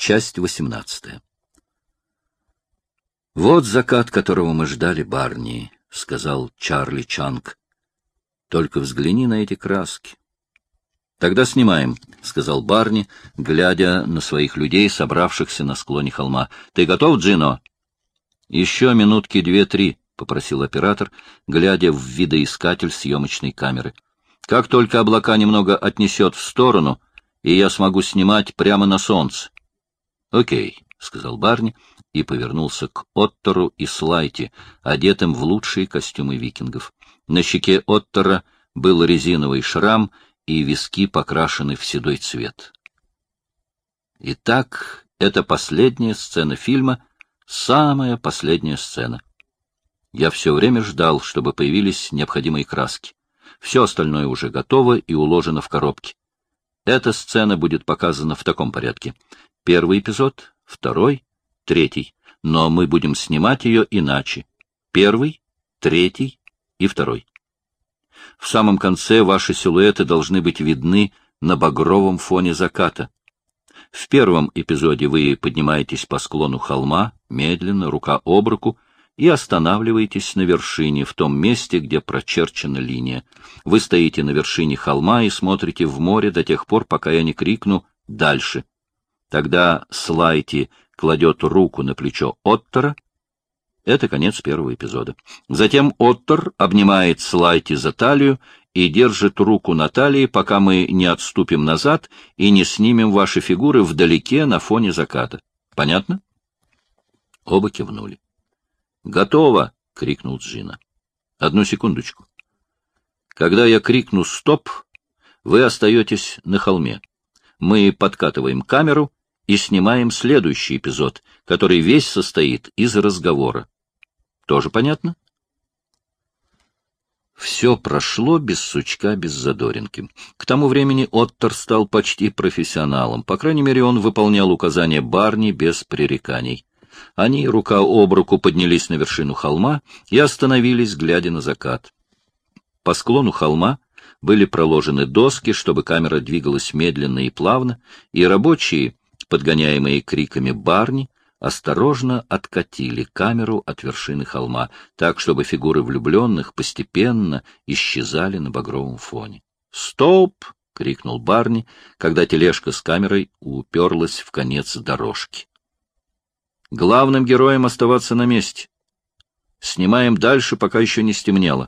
Часть 18. «Вот закат, которого мы ждали, Барни», — сказал Чарли Чанг. «Только взгляни на эти краски». «Тогда снимаем», — сказал Барни, глядя на своих людей, собравшихся на склоне холма. «Ты готов, Джино?» «Еще минутки 2-3», — попросил оператор, глядя в видоискатель съемочной камеры. «Как только облака немного отнесет в сторону, и я смогу снимать прямо на солнце». «Окей», — сказал Барни и повернулся к Оттору и Слайти, одетым в лучшие костюмы викингов. На щеке Оттора был резиновый шрам, и виски покрашены в седой цвет. Итак, это последняя сцена фильма, самая последняя сцена. Я все время ждал, чтобы появились необходимые краски. Все остальное уже готово и уложено в коробки. Эта сцена будет показана в таком порядке. Первый эпизод, второй, третий. Но мы будем снимать ее иначе. Первый, третий и второй. В самом конце ваши силуэты должны быть видны на багровом фоне заката. В первом эпизоде вы поднимаетесь по склону холма, медленно, рука об руку, и останавливаетесь на вершине, в том месте, где прочерчена линия. Вы стоите на вершине холма и смотрите в море до тех пор, пока я не крикну «дальше». Тогда Слайти кладет руку на плечо Оттора. Это конец первого эпизода. Затем Оттор обнимает Слайти за талию и держит руку на талии, пока мы не отступим назад и не снимем ваши фигуры вдалеке на фоне заката. Понятно? Оба кивнули. «Готово!» — крикнул Джино. «Одну секундочку. Когда я крикну «стоп», вы остаетесь на холме. Мы подкатываем камеру и снимаем следующий эпизод, который весь состоит из разговора. Тоже понятно?» Все прошло без сучка, без задоринки. К тому времени Оттор стал почти профессионалом. По крайней мере, он выполнял указания Барни без пререканий. Они рука об руку поднялись на вершину холма и остановились, глядя на закат. По склону холма были проложены доски, чтобы камера двигалась медленно и плавно, и рабочие, подгоняемые криками Барни, осторожно откатили камеру от вершины холма, так, чтобы фигуры влюбленных постепенно исчезали на багровом фоне. «Стоп!» — крикнул Барни, когда тележка с камерой уперлась в конец дорожки. «Главным героям оставаться на месте. Снимаем дальше, пока еще не стемнело».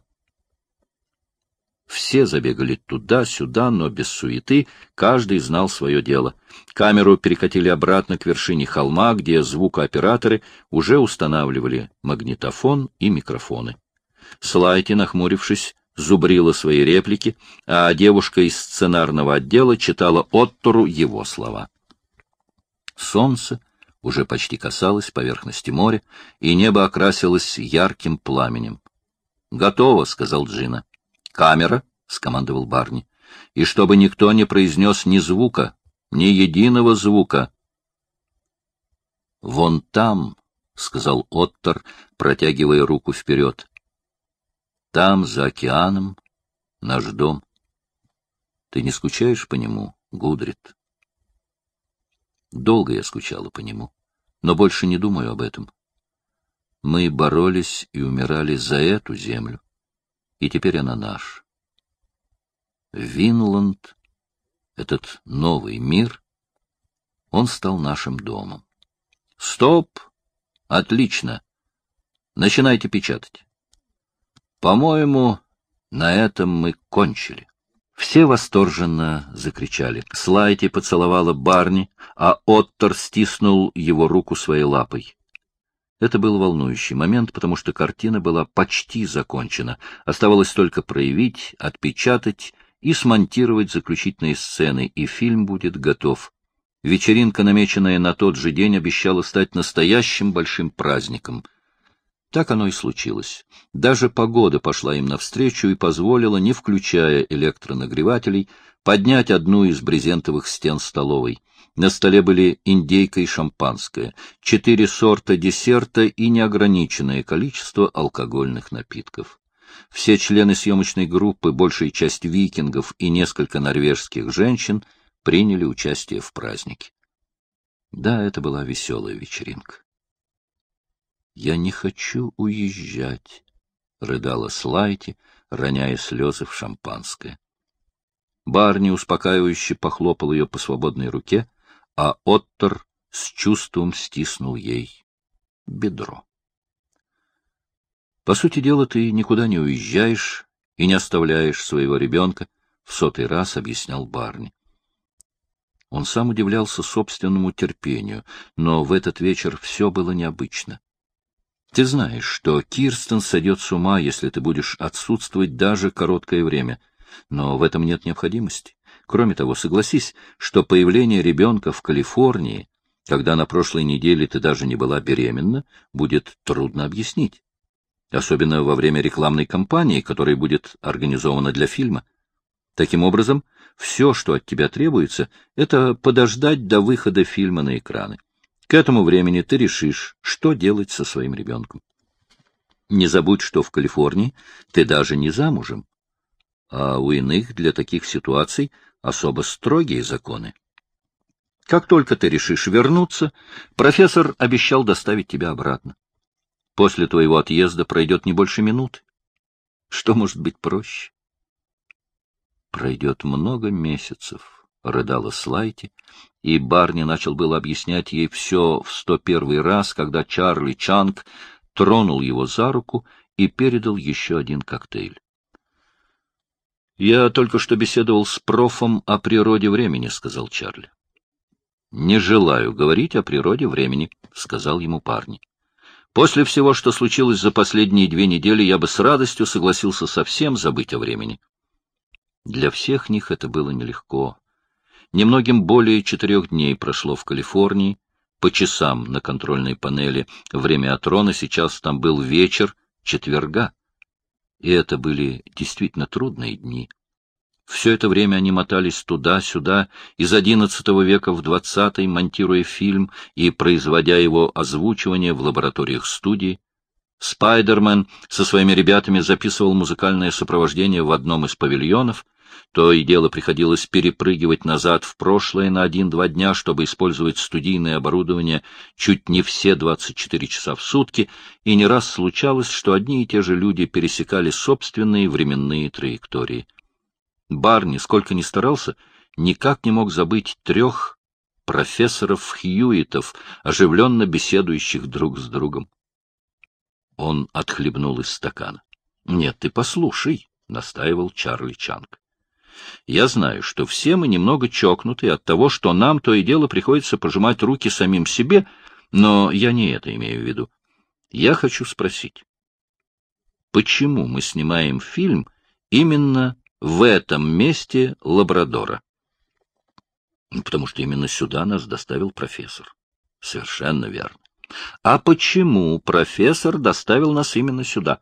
Все забегали туда-сюда, но без суеты, каждый знал свое дело. Камеру перекатили обратно к вершине холма, где звукооператоры уже устанавливали магнитофон и микрофоны. Слайти, нахмурившись, зубрила свои реплики, а девушка из сценарного отдела читала Оттору его слова. Солнце уже почти касалось поверхности моря, и небо окрасилось ярким пламенем. «Готово», — сказал Джино. «Камера», — скомандовал Барни, — «и чтобы никто не произнес ни звука, ни единого звука». «Вон там», — сказал Оттор, протягивая руку вперед, — «там, за океаном, наш дом. Ты не скучаешь по нему, Гудрит?» Долго я скучала по нему, но больше не думаю об этом. Мы боролись и умирали за эту землю, и теперь она наша. Винланд, этот новый мир, он стал нашим домом. Стоп! Отлично! Начинайте печатать. По-моему, на этом мы кончили. Все восторженно закричали. Слайти поцеловала Барни, а Оттор стиснул его руку своей лапой. Это был волнующий момент, потому что картина была почти закончена. Оставалось только проявить, отпечатать и смонтировать заключительные сцены, и фильм будет готов. Вечеринка, намеченная на тот же день, обещала стать настоящим большим праздником. Так оно и случилось. Даже погода пошла им навстречу и позволила, не включая электронагревателей, поднять одну из брезентовых стен столовой. На столе были индейка и шампанское, 4 сорта десерта и неограниченное количество алкогольных напитков. Все члены съемочной группы, большая часть викингов и несколько норвежских женщин приняли участие в празднике. Да, это была веселая вечеринка. «Я не хочу уезжать», — рыдала Слайти, роняя слезы в шампанское. Барни успокаивающе похлопал ее по свободной руке, а Оттор с чувством стиснул ей бедро. «По сути дела, ты никуда не уезжаешь и не оставляешь своего ребенка», — в 100-й раз объяснял Барни. Он сам удивлялся собственному терпению, но в этот вечер все было необычно. «Ты знаешь, что Кирстен сойдет с ума, если ты будешь отсутствовать даже короткое время, но в этом нет необходимости. Кроме того, согласись, что появление ребенка в Калифорнии, когда на прошлой неделе ты даже не была беременна, будет трудно объяснить. Особенно во время рекламной кампании, которая будет организована для фильма. Таким образом, все, что от тебя требуется, это подождать до выхода фильма на экраны. К этому времени ты решишь, что делать со своим ребенком. Не забудь, что в Калифорнии ты даже не замужем, а у иных для таких ситуаций особо строгие законы. Как только ты решишь вернуться, профессор обещал доставить тебя обратно. После твоего отъезда пройдет не больше минуты. Что может быть проще? Пройдет много месяцев, — рыдала Слайти, и Барни начал было объяснять ей все в 101-й раз, когда Чарли Чанг тронул его за руку и передал еще один коктейль. «Я только что беседовал с профом о природе времени», — сказал Чарли. «Не желаю говорить о природе времени», — сказал ему Барни. «После всего, что случилось за последние 2 недели, я бы с радостью согласился совсем забыть о времени». Для всех них это было нелегко. Немногим более 4 дней прошло в Калифорнии. По часам на контрольной панели время от Рона сейчас там был вечер четверга. И это были действительно трудные дни. Все это время они мотались туда-сюда, из XI века в XX, монтируя фильм и производя его озвучивание в лабораториях студии. Спайдермен со своими ребятами записывал музыкальное сопровождение в одном из павильонов. То и дело приходилось перепрыгивать назад в прошлое на 1-2 дня, чтобы использовать студийное оборудование чуть не все 24 часа в сутки, и не раз случалось, что одни и те же люди пересекали собственные временные траектории. Барни, сколько ни старался, никак не мог забыть 3 профессоров Хьюитов, оживленно беседующих друг с другом. Он отхлебнул из стакана. — Нет, ты послушай, — настаивал Чарли Чанг. Я знаю, что все мы немного чокнуты от того, что нам то и дело приходится пожимать руки самим себе, но я не это имею в виду. Я хочу спросить, почему мы снимаем фильм именно в этом месте Лабрадора? Потому что именно сюда нас доставил профессор. Совершенно верно. А почему профессор доставил нас именно сюда?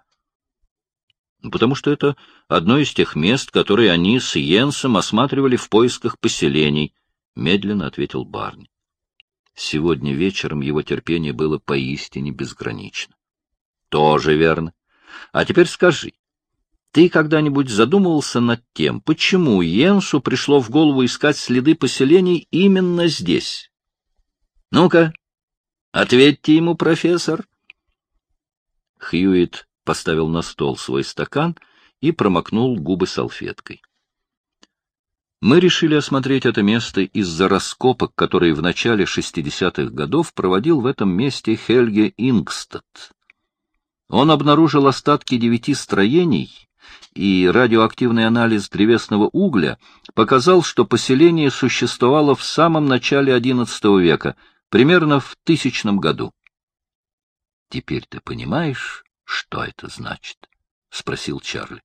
Потому что это одно из тех мест, которые они с Йенсом осматривали в поисках поселений, — медленно ответил Барни. Сегодня вечером его терпение было поистине безгранично. — Тоже верно. А теперь скажи, ты когда-нибудь задумывался над тем, почему Йенсу пришло в голову искать следы поселений именно здесь? Ну-ка, ответьте ему, профессор. Хьюитт поставил на стол свой стакан и промокнул губы салфеткой. Мы решили осмотреть это место из-за раскопок, которые в начале 60-х годов проводил в этом месте Хельге Ингстад. Он обнаружил остатки 9 строений, и радиоактивный анализ древесного угля показал, что поселение существовало в самом начале XI века, примерно в 1000 году. Теперь ты понимаешь, что это значит? — спросил Чарли.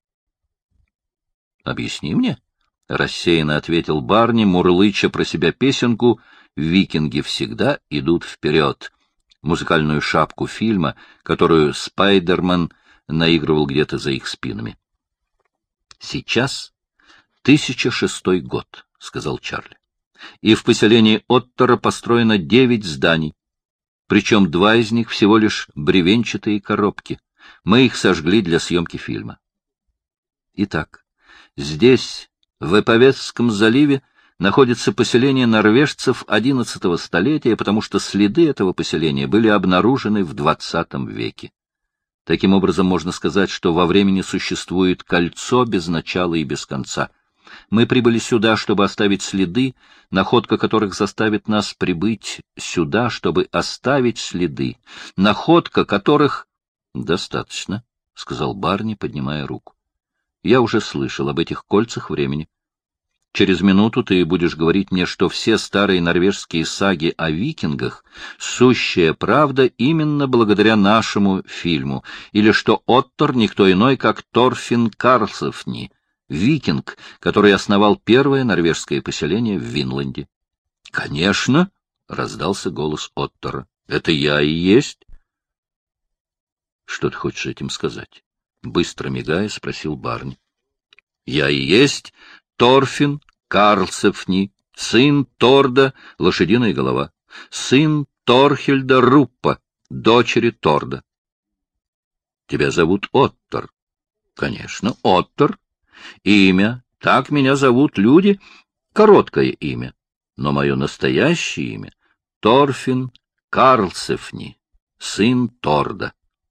— Объясни мне, — рассеянно ответил Барни, мурлыча про себя песенку «Викинги всегда идут вперед», музыкальную шапку фильма, которую Спайдермен наигрывал где-то за их спинами. — Сейчас 1006 год, — сказал Чарли, — и в поселении Оттора построено 9 зданий, причем 2 из них всего лишь бревенчатые коробки. Мы их сожгли для съемки фильма. Итак, здесь, в Эповесском заливе, находится поселение норвежцев XI столетия, потому что следы этого поселения были обнаружены в XX веке. Таким образом, можно сказать, что во времени существует кольцо без начала и без конца. Мы прибыли сюда, чтобы оставить следы, находка которых заставит нас прибыть сюда, чтобы оставить следы, находка которых... — Достаточно, — сказал Барни, поднимая руку. — Я уже слышал об этих кольцах времени. Через минуту ты будешь говорить мне, что все старые норвежские саги о викингах — сущая правда именно благодаря нашему фильму, или что Оттор — никто иной, как Торфин Карлсофни, викинг, который основал первое норвежское поселение в Винланде. — Конечно, — раздался голос Оттора, — это я и есть. — Что ты хочешь этим сказать? — быстро мигая, спросил Барни. — Я и есть Торфин Карлсофни, сын Торда, лошадиная голова, сын Торхельда Руппа, дочери Торда. — Тебя зовут Оттор? — Конечно, Оттор. Имя, так меня зовут люди, короткое имя, но мое настоящее имя — Торфин Карлсофни, сын Торда.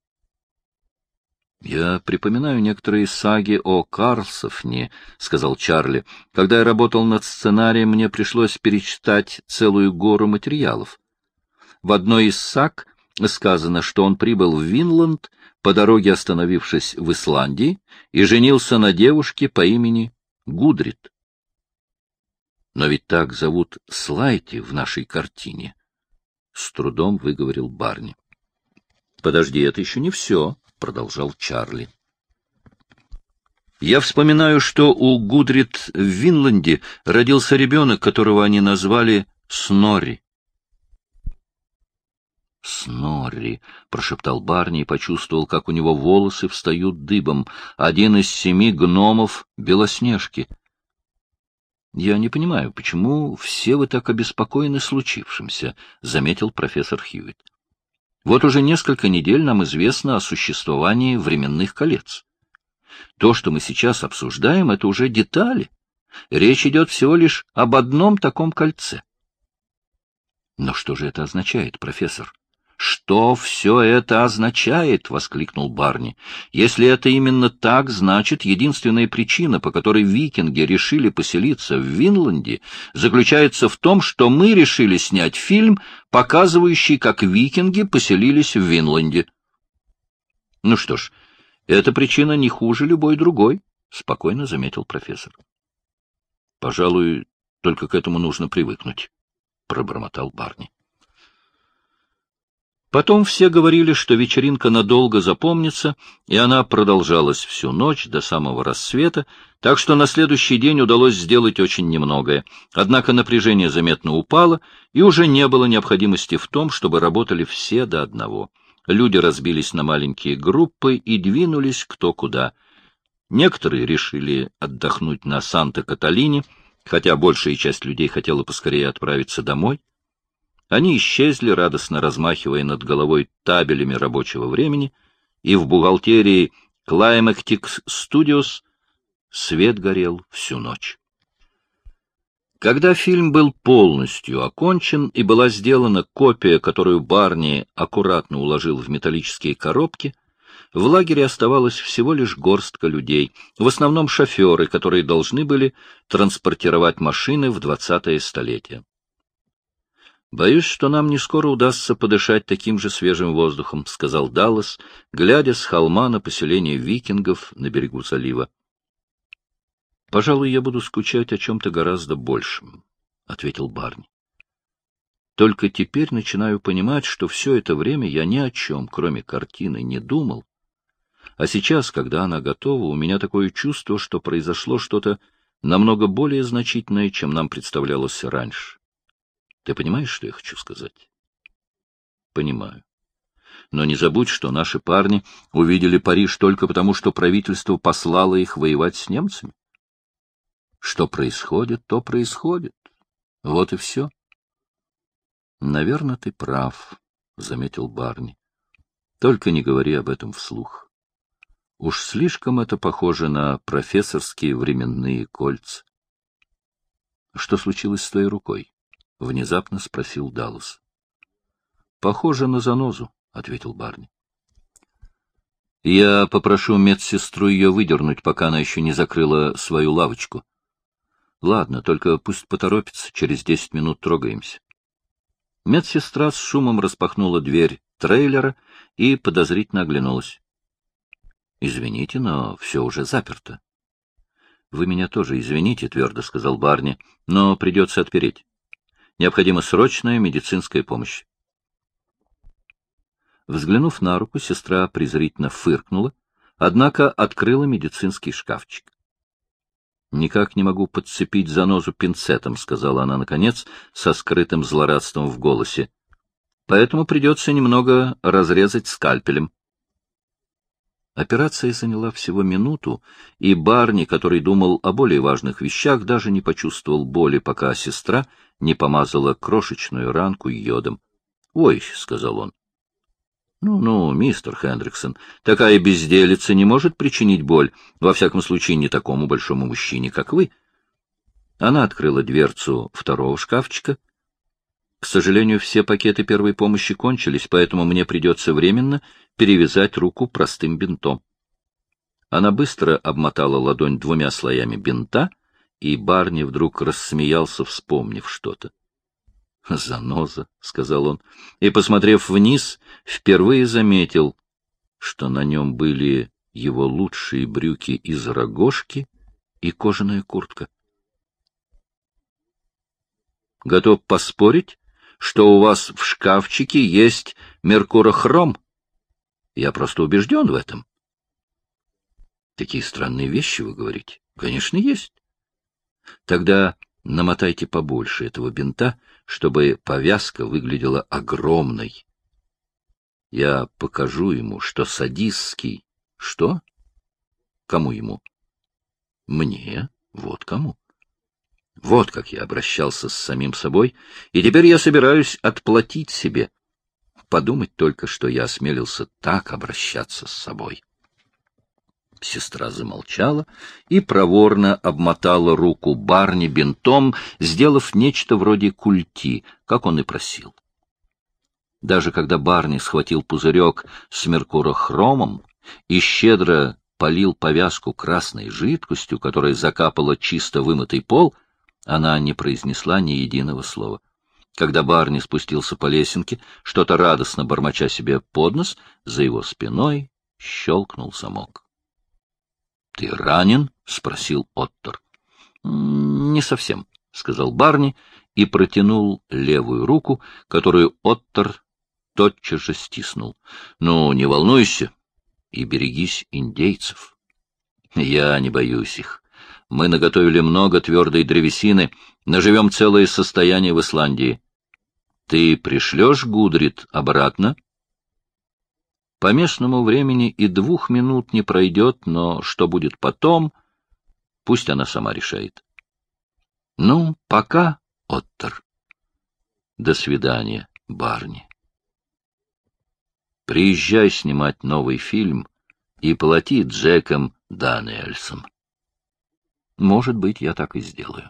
«Я припоминаю некоторые саги о Карлсофне», — сказал Чарли. «Когда я работал над сценарием, мне пришлось перечитать целую гору материалов. В одной из саг сказано, что он прибыл в Винланд, по дороге остановившись в Исландии, и женился на девушке по имени Гудрит. Но ведь так зовут Слайти в нашей картине», — с трудом выговорил Барни. «Подожди, это еще не все», — продолжал Чарли. «Я вспоминаю, что у Гудрит в Винланде родился ребенок, которого они назвали Снорри». «Снорри», — прошептал Барни и почувствовал, как у него волосы встают дыбом. «Один из 7 гномов Белоснежки». «Я не понимаю, почему все вы так обеспокоены случившимся», — заметил профессор Хьюитт. «Вот уже несколько недель нам известно о существовании временных колец. То, что мы сейчас обсуждаем, — это уже детали. Речь идет всего лишь об одном таком кольце». «Но что же это означает, профессор?» «Что все это означает?» — воскликнул Барни. «Если это именно так, значит, единственная причина, по которой викинги решили поселиться в Винланде, заключается в том, что мы решили снять фильм, показывающий, как викинги поселились в Винланде». «Ну что ж, эта причина не хуже любой другой», — спокойно заметил профессор. «Пожалуй, только к этому нужно привыкнуть», — пробормотал Барни. Потом все говорили, что вечеринка надолго запомнится, и она продолжалась всю ночь до самого рассвета, так что на следующий день удалось сделать очень немногое. Однако напряжение заметно упало, и уже не было необходимости в том, чтобы работали все до одного. Люди разбились на маленькие группы и двинулись кто куда. Некоторые решили отдохнуть на Санта-Каталине, хотя большая часть людей хотела поскорее отправиться домой. Они исчезли, радостно размахивая над головой табелями рабочего времени, и в бухгалтерии Climatic Studios свет горел всю ночь. Когда фильм был полностью окончен и была сделана копия, которую Барни аккуратно уложил в металлические коробки, в лагере оставалось всего лишь горстка людей, в основном шоферы, которые должны были транспортировать машины в 20-е столетие. «Боюсь, что нам не скоро удастся подышать таким же свежим воздухом», — сказал Даллас, глядя с холма на поселение викингов на берегу залива. «Пожалуй, я буду скучать о чем-то гораздо большем», — ответил Барни. «Только теперь начинаю понимать, что все это время я ни о чем, кроме картины, не думал. А сейчас, когда она готова, у меня такое чувство, что произошло что-то намного более значительное, чем нам представлялось раньше. Ты понимаешь, что я хочу сказать?» «Понимаю. Но не забудь, что наши парни увидели Париж только потому, что правительство послало их воевать с немцами. Что происходит, то происходит. Вот и все». «Наверное, ты прав», — заметил Барни. «Только не говори об этом вслух. Уж слишком это похоже на профессорские временные кольца». — Что случилось с твоей рукой? — внезапно спросил Даллас. — Похоже на занозу, — ответил Барни. — Я попрошу медсестру ее выдернуть, пока она еще не закрыла свою лавочку. — Ладно, только пусть поторопится, через 10 минут трогаемся. Медсестра с шумом распахнула дверь трейлера и подозрительно оглянулась. — Извините, но все уже заперто. — Вы меня тоже извините, — твердо сказал Барни, — но придется отпереть. Необходима срочная медицинская помощь. Взглянув на руку, сестра презрительно фыркнула, однако открыла медицинский шкафчик. — Никак не могу подцепить занозу пинцетом, — сказала она, наконец, со скрытым злорадством в голосе. — Поэтому придется немного разрезать скальпелем. Операция заняла всего минуту, и Барни, который думал о более важных вещах, даже не почувствовал боли, пока сестра не помазала крошечную ранку йодом. — Ой, — сказал он. — Ну, мистер Хендриксон, такая безделица не может причинить боль, во всяком случае не такому большому мужчине, как вы. Она открыла дверцу второго шкафчика. К сожалению, все пакеты первой помощи кончились, поэтому мне придется временно перевязать руку простым бинтом. Она быстро обмотала ладонь 2 слоями бинта, и Барни вдруг рассмеялся, вспомнив что-то. — Заноза, — сказал он, и, посмотрев вниз, впервые заметил, что на нем были его лучшие брюки из рогожки и кожаная куртка. — Готов поспорить, что у вас в шкафчике есть меркурохром? Я просто убежден в этом. — Такие странные вещи вы говорите. — Конечно, есть. — Тогда намотайте побольше этого бинта, чтобы повязка выглядела огромной. Я покажу ему, что садистский... Что? Кому ему? Мне. Вот кому. Вот как я обращался с самим собой, и теперь я собираюсь отплатить себе. Подумать только, что я осмелился так обращаться с собой. Сестра замолчала и проворно обмотала руку Барни бинтом, сделав нечто вроде культи, как он и просил. Даже когда Барни схватил пузырек с меркурохромом и щедро полил повязку красной жидкостью, которая закапала чисто вымытый пол, она не произнесла ни единого слова. Когда Барни спустился по лесенке, что-то радостно бормоча себе под нос, за его спиной щелкнул замок. — Ты ранен? — спросил Оттер. — Не совсем, — сказал Барни и протянул левую руку, которую Оттер тотчас же стиснул. — Ну, не волнуйся и берегись индейцев. — Я не боюсь их. Мы наготовили много твердой древесины, наживем целое состояние в Исландии. Ты пришлешь Гудрит обратно? По местному времени и 2 минут не пройдет, но что будет потом, пусть она сама решает. Ну, пока, Оттер. До свидания, Барни. Приезжай снимать новый фильм и плати Джеком Даниэльсом. Может быть, я так и сделаю.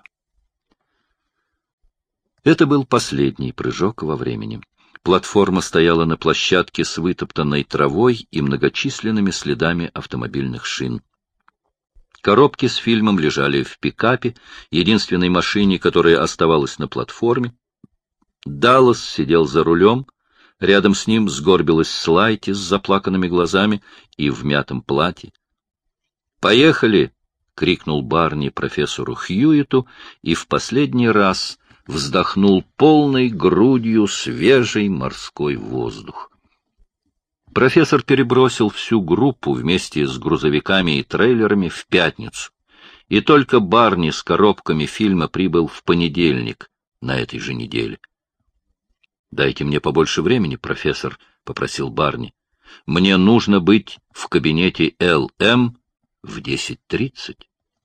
Это был последний прыжок во времени. Платформа стояла на площадке с вытоптанной травой и многочисленными следами автомобильных шин. Коробки с фильмом лежали в пикапе, единственной машине, которая оставалась на платформе. Даллас сидел за рулем, рядом с ним сгорбилась Слайти с заплаканными глазами и в мятом платье. «Поехали!» — крикнул Барни профессору Хьюиту и в последний раз вздохнул полной грудью свежий морской воздух. Профессор перебросил всю группу вместе с грузовиками и трейлерами в пятницу, и только Барни с коробками фильма прибыл в понедельник на этой же неделе. — Дайте мне побольше времени, профессор, — попросил Барни. — Мне нужно быть в кабинете ЛМ в 10:30.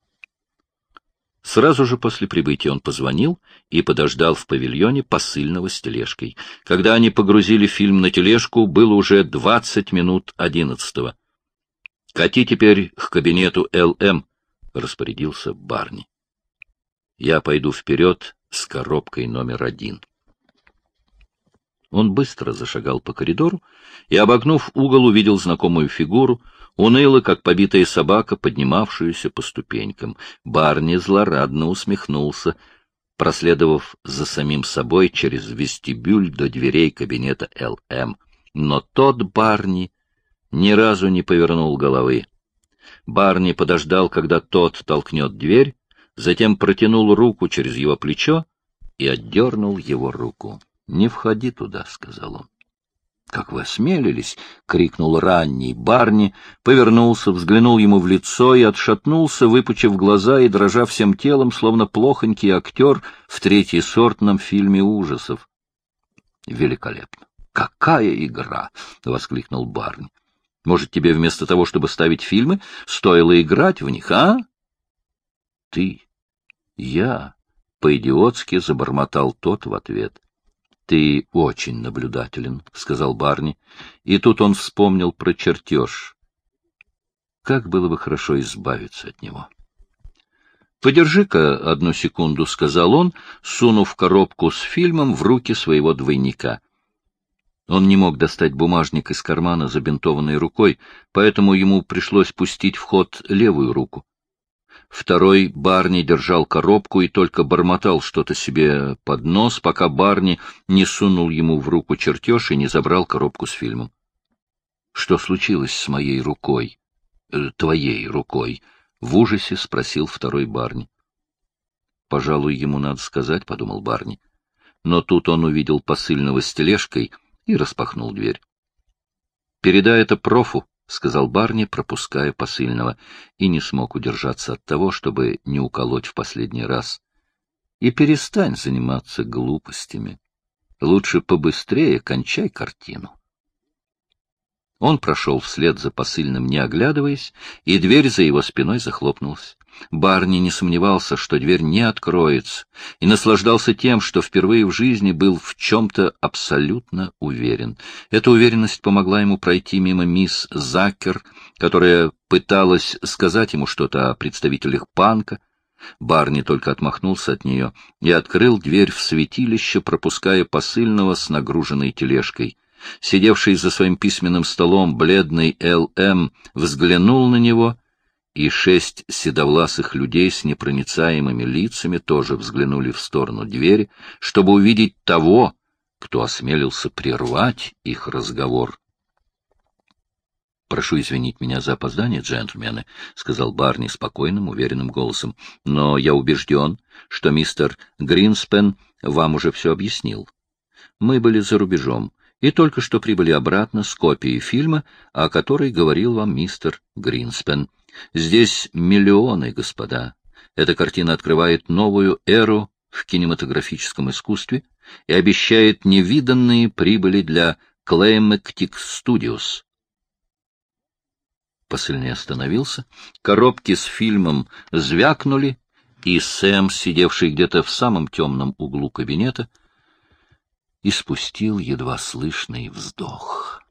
Сразу же после прибытия он позвонил и подождал в павильоне посыльного с тележкой. Когда они погрузили фильм на тележку, было уже 20 минут 11. — Кати теперь к кабинету ЛМ, — распорядился Барни. Я пойду вперед с коробкой номер 1. Он быстро зашагал по коридору и, обогнув угол, увидел знакомую фигуру, уныло, как побитая собака, поднимавшуюся по ступенькам. Барни злорадно усмехнулся, проследовав за самим собой через вестибюль до дверей кабинета Л.М. Но тот Барни ни разу не повернул головы. Барни подождал, когда тот толкнет дверь, затем протянул руку через его плечо и отдернул его руку. «Не входи туда», — сказал он. «Как вы осмелились!» — крикнул ранний Барни, повернулся, взглянул ему в лицо и отшатнулся, выпучив глаза и дрожа всем телом, словно плохонький актер в третьесортном фильме ужасов. «Великолепно! Какая игра!» — воскликнул Барни. «Может, тебе вместо того, чтобы ставить фильмы, стоило играть в них, а?» «Ты, я», — по-идиотски забормотал тот в ответ. «Ты очень наблюдателен», — сказал Барни. И тут он вспомнил про чертеж. Как было бы хорошо избавиться от него. «Подержи-ка одну секунду», — сказал он, сунув коробку с фильмом в руки своего двойника. Он не мог достать бумажник из кармана забинтованной рукой, поэтому ему пришлось пустить в ход левую руку. Второй Барни держал коробку и только бормотал что-то себе под нос, пока Барни не сунул ему в руку чертеж и не забрал коробку с фильмом. — Что случилось с моей рукой? Твоей рукой? — в ужасе спросил второй Барни. — Пожалуй, ему надо сказать, — подумал Барни. Но тут он увидел посыльного с тележкой и распахнул дверь. — Передай это профу, — сказал Барни, пропуская посыльного, и не смог удержаться от того, чтобы не уколоть в последний раз. И перестань заниматься глупостями. Лучше побыстрее кончай картину. Он прошел вслед за посыльным, не оглядываясь, и дверь за его спиной захлопнулась. Барни не сомневался, что дверь не откроется, и наслаждался тем, что впервые в жизни был в чем-то абсолютно уверен. Эта уверенность помогла ему пройти мимо мисс Заккер, которая пыталась сказать ему что-то о представителях панка. Барни только отмахнулся от нее и открыл дверь в святилище, пропуская посыльного с нагруженной тележкой. Сидевший за своим письменным столом бледный Л.М. взглянул на него, и 6 седовласых людей с непроницаемыми лицами тоже взглянули в сторону двери, чтобы увидеть того, кто осмелился прервать их разговор. — Прошу извинить меня за опоздание, джентльмены, — сказал Барни спокойным, уверенным голосом, — но я убежден, что мистер Гринспен вам уже все объяснил. Мы были за рубежом и только что прибыли обратно с копией фильма, о которой говорил вам мистер Гринспен. Здесь миллионы, господа. Эта картина открывает новую эру в кинематографическом искусстве и обещает невиданные прибыли для Climactic Studios. Посыльный остановился, коробки с фильмом звякнули, и Сэм, сидевший где-то в самом темном углу кабинета, испустил едва слышный вздох.